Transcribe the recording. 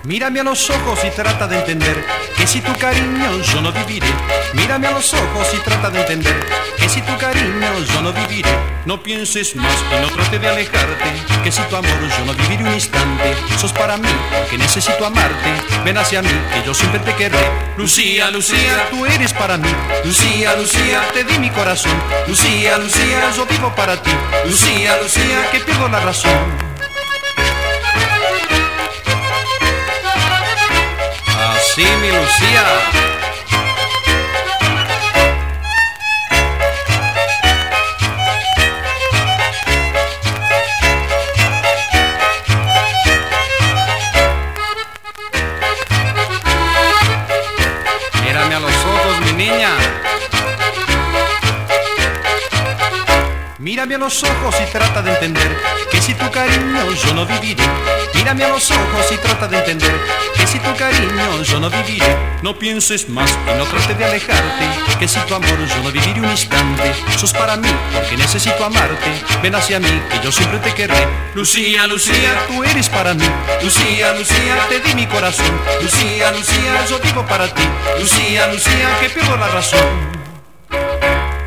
Mírame a los ojos y trata de entender que si tu cariño yo no viviré. Mírame a los ojos y trata de entender que si tu cariño yo no viviré. No pienses más y no trate de alejarte, que si tu amor yo no viviré un instante. Sos para mí, que necesito amarte. Ven hacia mí, que yo siempre te querré. Lucía, Lucía, tú eres para mí. Lucía, Lucía, te di mi corazón. Lucía, Lucía, yo vivo para ti. Lucía, Lucía, que pierdo la razón. Así, mi Lucía. Mírame a los ojos, mi niña. Mírame a los ojos y trata de entender que si tu cariño yo no viviré. Mírame a los ojos y trata de entender que si tu cariño yo no viviré. No pienses más y no trates de alejarte, que si tu amor yo no viviré un instante. Sos para mí porque necesito amarte. Ven hacia mí que yo siempre te querré. Lucía, Lucía, tú eres para mí. Lucía, Lucía, te di mi corazón. Lucía, Lucía, yo vivo para ti. Lucía, Lucía, que pierdo la razón.